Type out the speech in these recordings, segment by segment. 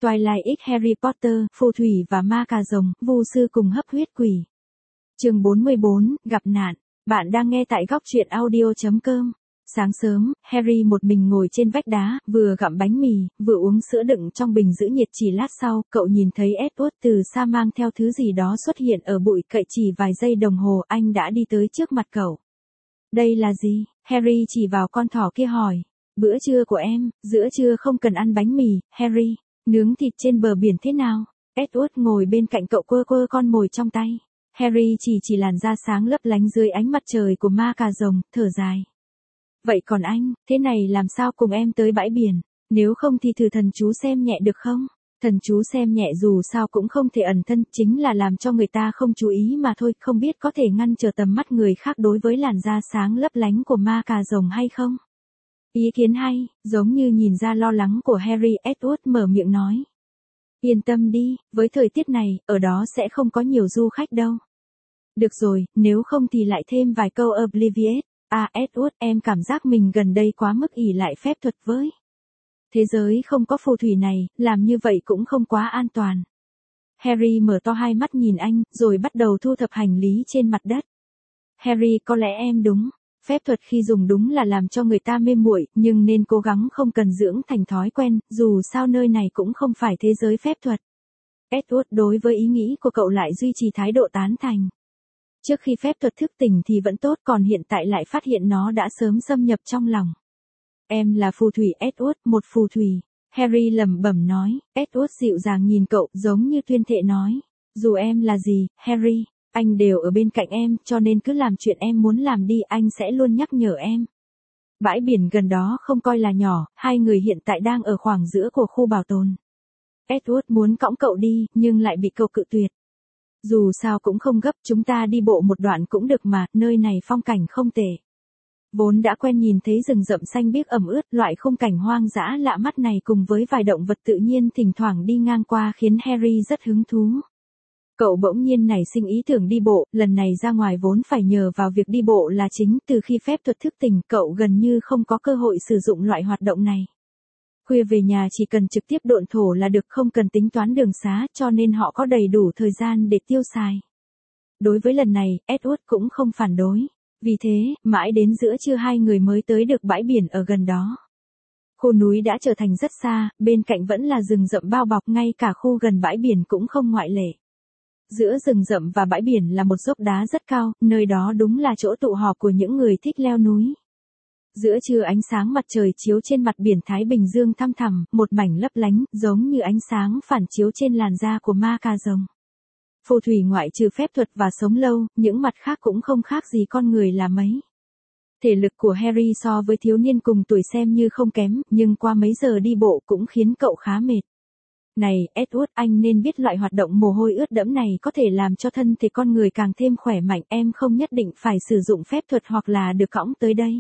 Twilight X Harry Potter, phù thủy và ma cà rồng, vu sư cùng hấp huyết quỷ. Chương 44, gặp nạn. Bạn đang nghe tại góc truyện audio.com. Sáng sớm, Harry một mình ngồi trên vách đá, vừa gặm bánh mì, vừa uống sữa đựng trong bình giữ nhiệt. Chỉ lát sau, cậu nhìn thấy Edward từ xa mang theo thứ gì đó xuất hiện ở bụi cậy. Chỉ vài giây đồng hồ, anh đã đi tới trước mặt cậu. Đây là gì? Harry chỉ vào con thỏ kia hỏi. Bữa trưa của em, giữa trưa không cần ăn bánh mì, Harry. Nướng thịt trên bờ biển thế nào? Edward ngồi bên cạnh cậu quơ quơ con mồi trong tay. Harry chỉ làn da sáng lấp lánh dưới ánh mặt trời của ma cà rồng, thở dài. Vậy còn anh, thế này làm sao cùng em tới bãi biển? Nếu không thì thử thần chú xem nhẹ được không? Thần chú xem nhẹ dù sao cũng không thể ẩn thân, chính là làm cho người ta không chú ý mà thôi, không biết có thể ngăn trở tầm mắt người khác đối với làn da sáng lấp lánh của ma cà rồng hay không? Ý kiến hay, giống như nhìn ra lo lắng của Harry. Edward mở miệng nói. Yên tâm đi, với thời tiết này, ở đó sẽ không có nhiều du khách đâu. Được rồi, nếu không thì lại thêm vài câu Oblivious. À Edward, em cảm giác mình gần đây quá mức ỷ lại phép thuật với. Thế giới không có phù thủy này, làm như vậy cũng không quá an toàn. Harry mở to hai mắt nhìn anh, rồi bắt đầu thu thập hành lý trên mặt đất. Harry, có lẽ em đúng. Phép thuật khi dùng đúng là làm cho người ta mê muội, nhưng nên cố gắng không cần dưỡng thành thói quen, dù sao nơi này cũng không phải thế giới phép thuật. Edward đối với ý nghĩ của cậu lại duy trì thái độ tán thành. Trước khi phép thuật thức tỉnh thì vẫn tốt, còn hiện tại lại phát hiện nó đã sớm xâm nhập trong lòng. Em là phù thủy Edward, một phù thủy. Harry lẩm bẩm nói. Edward dịu dàng nhìn cậu, giống như tuyên thệ nói. Dù em là gì, Harry, anh đều ở bên cạnh em, cho nên cứ làm chuyện em muốn làm đi, anh sẽ luôn nhắc nhở em. Bãi biển gần đó không coi là nhỏ, hai người hiện tại đang ở khoảng giữa của khu bảo tồn. Edward muốn cõng cậu đi, nhưng lại bị cậu cự tuyệt. Dù sao cũng không gấp, chúng ta đi bộ một đoạn cũng được mà, nơi này phong cảnh không tệ. Vốn đã quen nhìn thấy rừng rậm xanh biếc ẩm ướt, loại khung cảnh hoang dã lạ mắt này cùng với vài động vật tự nhiên thỉnh thoảng đi ngang qua khiến Harry rất hứng thú. Cậu bỗng nhiên nảy sinh ý tưởng đi bộ, lần này ra ngoài vốn phải nhờ vào việc đi bộ là chính, từ khi phép thuật thức tỉnh, cậu gần như không có cơ hội sử dụng loại hoạt động này. Khuya về nhà chỉ cần trực tiếp độn thổ là được, không cần tính toán đường xá, cho nên họ có đầy đủ thời gian để tiêu xài. Đối với lần này, Edward cũng không phản đối. Vì thế, mãi đến giữa trưa hai người mới tới được bãi biển ở gần đó. Khu núi đã trở thành rất xa, bên cạnh vẫn là rừng rậm bao bọc, ngay cả khu gần bãi biển cũng không ngoại lệ. Giữa rừng rậm và bãi biển là một dốc đá rất cao, nơi đó đúng là chỗ tụ họp của những người thích leo núi. Giữa trưa ánh sáng mặt trời chiếu trên mặt biển Thái Bình Dương thăm thẳm, một mảnh lấp lánh, giống như ánh sáng phản chiếu trên làn da của ma cà rồng. Phù thủy ngoại trừ phép thuật và sống lâu, những mặt khác cũng không khác gì con người là mấy. Thể lực của Harry so với thiếu niên cùng tuổi xem như không kém, nhưng qua mấy giờ đi bộ cũng khiến cậu khá mệt. Này, Edward, anh nên biết loại hoạt động mồ hôi ướt đẫm này có thể làm cho thân thể con người càng thêm khỏe mạnh, em không nhất định phải sử dụng phép thuật hoặc là được cõng tới đây.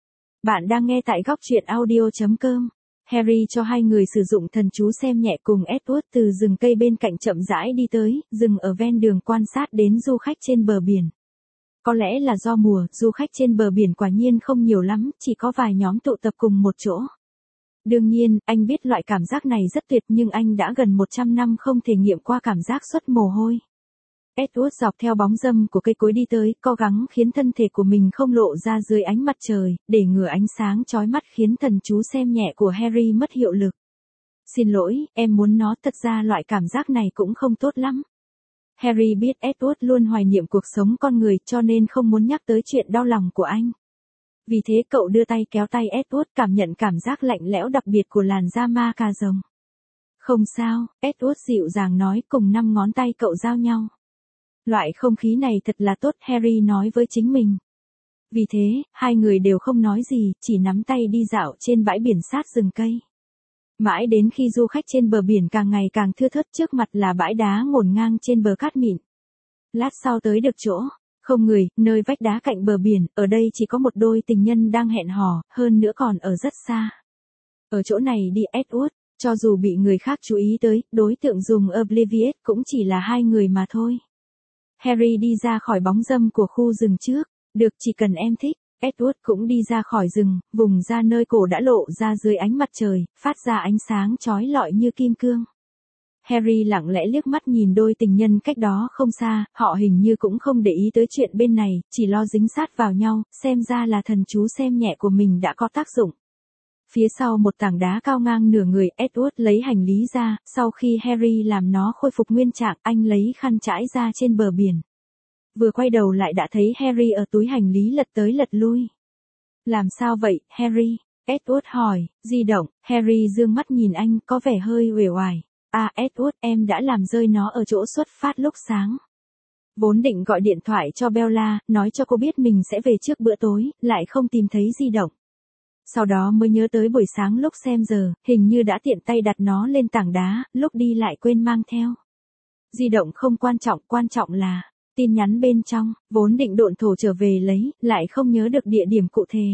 Bạn đang nghe tại góc truyện audio.com. Harry cho hai người sử dụng thần chú xem nhẹ cùng Edward từ rừng cây bên cạnh chậm rãi đi tới, dừng ở ven đường quan sát đến du khách trên bờ biển. Có lẽ là do mùa, du khách trên bờ biển quả nhiên không nhiều lắm, chỉ có vài nhóm tụ tập cùng một chỗ. Đương nhiên, anh biết loại cảm giác này rất tuyệt, nhưng anh đã gần 100 năm không thể nghiệm qua cảm giác xuất mồ hôi. Edward dọc theo bóng râm của cây cối đi tới, cố gắng khiến thân thể của mình không lộ ra dưới ánh mặt trời, để ngừa ánh sáng chói mắt khiến thần chú xem nhẹ của Harry mất hiệu lực. Xin lỗi, em muốn nó, thật ra loại cảm giác này cũng không tốt lắm. Harry biết Edward luôn hoài niệm cuộc sống con người, cho nên không muốn nhắc tới chuyện đau lòng của anh. Vì thế cậu đưa tay kéo tay Edward, cảm nhận cảm giác lạnh lẽo đặc biệt của làn da ma cà rồng. Không sao, Edward dịu dàng nói, cùng 5 ngón tay cậu giao nhau. Loại không khí này thật là tốt, Harry nói với chính mình. Vì thế, hai người đều không nói gì, chỉ nắm tay đi dạo trên bãi biển sát rừng cây. Mãi đến khi du khách trên bờ biển càng ngày càng thưa thớt, trước mặt là bãi đá ngổn ngang trên bờ cát mịn. Lát sau tới được chỗ, không người, nơi vách đá cạnh bờ biển, ở đây chỉ có một đôi tình nhân đang hẹn hò, hơn nữa còn ở rất xa. Ở chỗ này đi Edward, cho dù bị người khác chú ý tới, đối tượng dùng Oblivious cũng chỉ là hai người mà thôi. Harry đi ra khỏi bóng râm của khu rừng trước. Được, chỉ cần em thích. Edward cũng đi ra khỏi rừng, vùng ra nơi cổ đã lộ ra dưới ánh mặt trời, phát ra ánh sáng chói lọi như kim cương. Harry lặng lẽ liếc mắt nhìn đôi tình nhân cách đó không xa, họ hình như cũng không để ý tới chuyện bên này, chỉ lo dính sát vào nhau, xem ra là thần chú xem nhẹ của mình đã có tác dụng. Phía sau một tảng đá cao ngang nửa người, Edward lấy hành lý ra, sau khi Harry làm nó khôi phục nguyên trạng, anh lấy khăn trải ra trên bờ biển. Vừa quay đầu lại đã thấy Harry ở túi hành lý lật tới lật lui. Làm sao vậy, Harry? Edward hỏi, di động, Harry dương mắt nhìn anh, có vẻ hơi uể oải. À Edward, em đã làm rơi nó ở chỗ xuất phát lúc sáng. Vốn định gọi điện thoại cho Bella, nói cho cô biết mình sẽ về trước bữa tối, lại không tìm thấy di động. Sau đó mới nhớ tới buổi sáng lúc xem giờ, hình như đã tiện tay đặt nó lên tảng đá, lúc đi lại quên mang theo. Di động không quan trọng là tin nhắn bên trong, vốn định độn thổ trở về lấy, lại không nhớ được địa điểm cụ thể.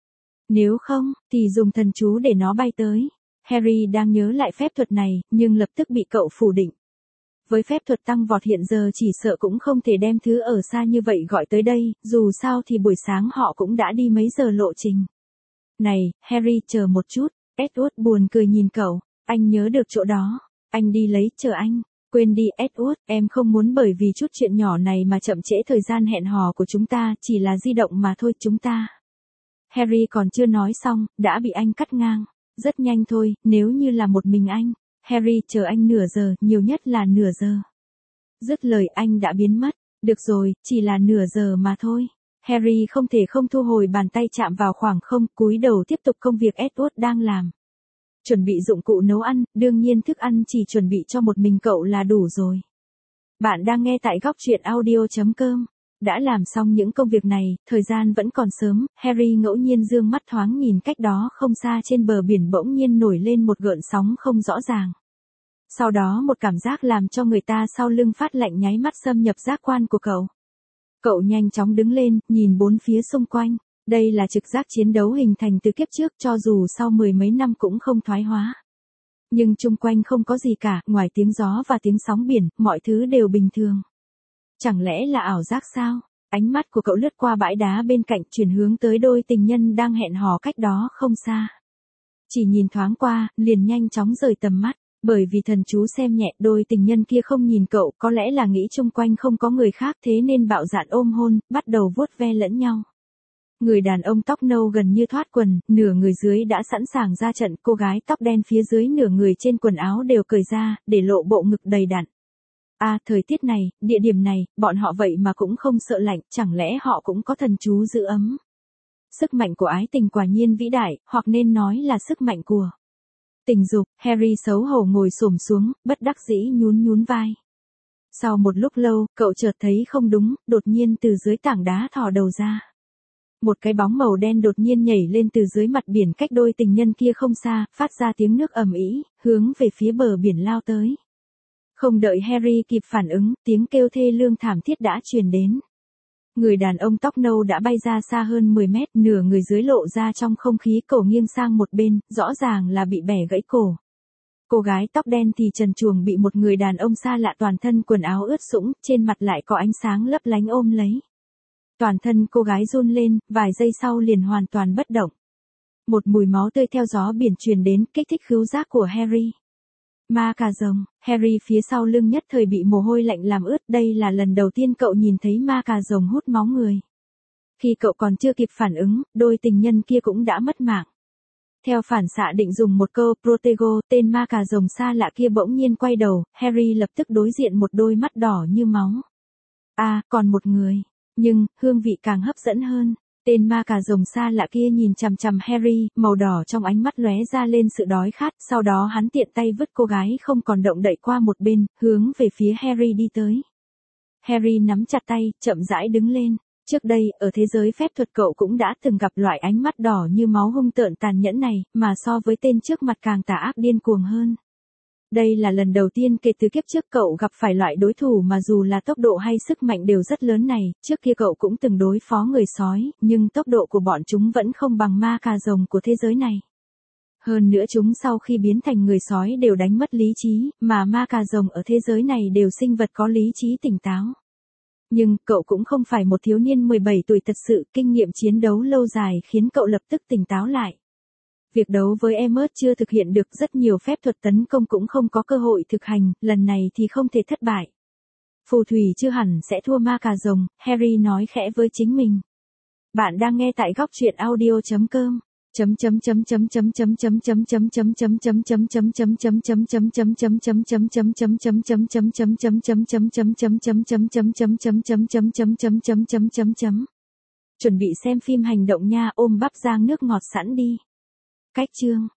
Nếu không, thì dùng thần chú để nó bay tới. Harry đang nhớ lại phép thuật này, nhưng lập tức bị cậu phủ định. Với phép thuật tăng vọt hiện giờ chỉ sợ cũng không thể đem thứ ở xa như vậy gọi tới đây, dù sao thì buổi sáng họ cũng đã đi mấy giờ lộ trình. Này, Harry chờ một chút, Edward buồn cười nhìn cậu, anh nhớ được chỗ đó, anh đi lấy, chờ anh. Quên đi Edward, em không muốn bởi vì chút chuyện nhỏ này mà chậm trễ thời gian hẹn hò của chúng ta, chỉ là di động mà thôi chúng ta. Harry còn chưa nói xong, đã bị anh cắt ngang. Rất nhanh thôi, nếu như là một mình anh. Harry chờ anh nửa giờ, nhiều nhất là nửa giờ. Dứt lời anh đã biến mất. Được rồi, chỉ là nửa giờ mà thôi. Harry không thể không thu hồi bàn tay chạm vào khoảng không, cúi đầu tiếp tục công việc Edward đang làm. Chuẩn bị dụng cụ nấu ăn, đương nhiên thức ăn chỉ chuẩn bị cho một mình cậu là đủ rồi. Bạn đang nghe tại góc truyện audio.com. Đã làm xong những công việc này, thời gian vẫn còn sớm, Harry ngẫu nhiên dương mắt thoáng nhìn cách đó không xa trên bờ biển bỗng nhiên nổi lên một gợn sóng không rõ ràng. Sau đó một cảm giác làm cho người ta sau lưng phát lạnh nháy mắt xâm nhập giác quan của cậu. Cậu nhanh chóng đứng lên, nhìn bốn phía xung quanh. Đây là trực giác chiến đấu hình thành từ kiếp trước cho dù sau mười mấy năm cũng không thoái hóa. Nhưng chung quanh không có gì cả, ngoài tiếng gió và tiếng sóng biển, mọi thứ đều bình thường. Chẳng lẽ là ảo giác sao? Ánh mắt của cậu lướt qua bãi đá bên cạnh chuyển hướng tới đôi tình nhân đang hẹn hò cách đó không xa. Chỉ nhìn thoáng qua, liền nhanh chóng rời tầm mắt, bởi vì thần chú xem nhẹ đôi tình nhân kia không nhìn cậu, có lẽ là nghĩ chung quanh không có người khác thế nên bạo dạn ôm hôn, bắt đầu vuốt ve lẫn nhau. Người đàn ông tóc nâu gần như thoát quần, nửa người dưới đã sẵn sàng ra trận, cô gái tóc đen phía dưới nửa người trên quần áo đều cởi ra, để lộ bộ ngực đầy đặn. À, thời tiết này, địa điểm này, bọn họ vậy mà cũng không sợ lạnh, chẳng lẽ họ cũng có thần chú giữ ấm. Sức mạnh của ái tình quả nhiên vĩ đại, hoặc nên nói là sức mạnh của tình dục. Harry xấu hổ ngồi xổm xuống, bất đắc dĩ nhún vai. Sau một lúc lâu, cậu chợt thấy không đúng, đột nhiên từ dưới tảng đá thò đầu ra. Một cái bóng màu đen đột nhiên nhảy lên từ dưới mặt biển cách đôi tình nhân kia không xa, phát ra tiếng nước ầm ĩ, hướng về phía bờ biển lao tới. Không đợi Harry kịp phản ứng, tiếng kêu thê lương thảm thiết đã truyền đến. Người đàn ông tóc nâu đã bay ra xa hơn 10 mét, nửa người dưới lộ ra trong không khí, cổ nghiêng sang một bên, rõ ràng là bị bẻ gãy cổ. Cô gái tóc đen thì trần truồng bị một người đàn ông xa lạ toàn thân quần áo ướt sũng, trên mặt lại có ánh sáng lấp lánh ôm lấy. Toàn thân cô gái run lên, vài giây sau liền hoàn toàn bất động. Một mùi máu tươi theo gió biển truyền đến, kích thích khứu giác của Harry. Ma cà rồng, Harry phía sau lưng nhất thời bị mồ hôi lạnh làm ướt, đây là lần đầu tiên cậu nhìn thấy ma cà rồng hút máu người. Khi cậu còn chưa kịp phản ứng, đôi tình nhân kia cũng đã mất mạng. Theo phản xạ định dùng một câu Protego, tên ma cà rồng xa lạ kia bỗng nhiên quay đầu, Harry lập tức đối diện một đôi mắt đỏ như máu. À, còn một người, nhưng, hương vị càng hấp dẫn hơn. Tên ma cà rồng xa lạ kia nhìn chằm chằm Harry, màu đỏ trong ánh mắt lóe ra lên sự đói khát, sau đó hắn tiện tay vứt cô gái không còn động đậy qua một bên, hướng về phía Harry đi tới. Harry nắm chặt tay, chậm rãi đứng lên. Trước đây, ở thế giới phép thuật cậu cũng đã từng gặp loại ánh mắt đỏ như máu hung tợn tàn nhẫn này, mà so với tên trước mặt càng tà ác điên cuồng hơn. Đây là lần đầu tiên kể từ kiếp trước cậu gặp phải loại đối thủ mà dù là tốc độ hay sức mạnh đều rất lớn này, trước kia cậu cũng từng đối phó người sói, nhưng tốc độ của bọn chúng vẫn không bằng ma cà rồng của thế giới này. Hơn nữa chúng sau khi biến thành người sói đều đánh mất lý trí, mà ma cà rồng ở thế giới này đều sinh vật có lý trí tỉnh táo. Nhưng, cậu cũng không phải một thiếu niên 17 tuổi thật sự, kinh nghiệm chiến đấu lâu dài khiến cậu lập tức tỉnh táo lại. Việc đấu với Emmett chưa thực hiện được rất nhiều phép thuật tấn công cũng không có cơ hội thực hành, lần này thì không thể thất bại. Phù thủy chưa hẳn sẽ thua ma cà rồng, Harry nói khẽ với chính mình. Bạn đang nghe tại góc truyện audio.com. Chuẩn bị xem phim hành động nha, ôm bắp rang nước ngọt sẵn đi. Cách chương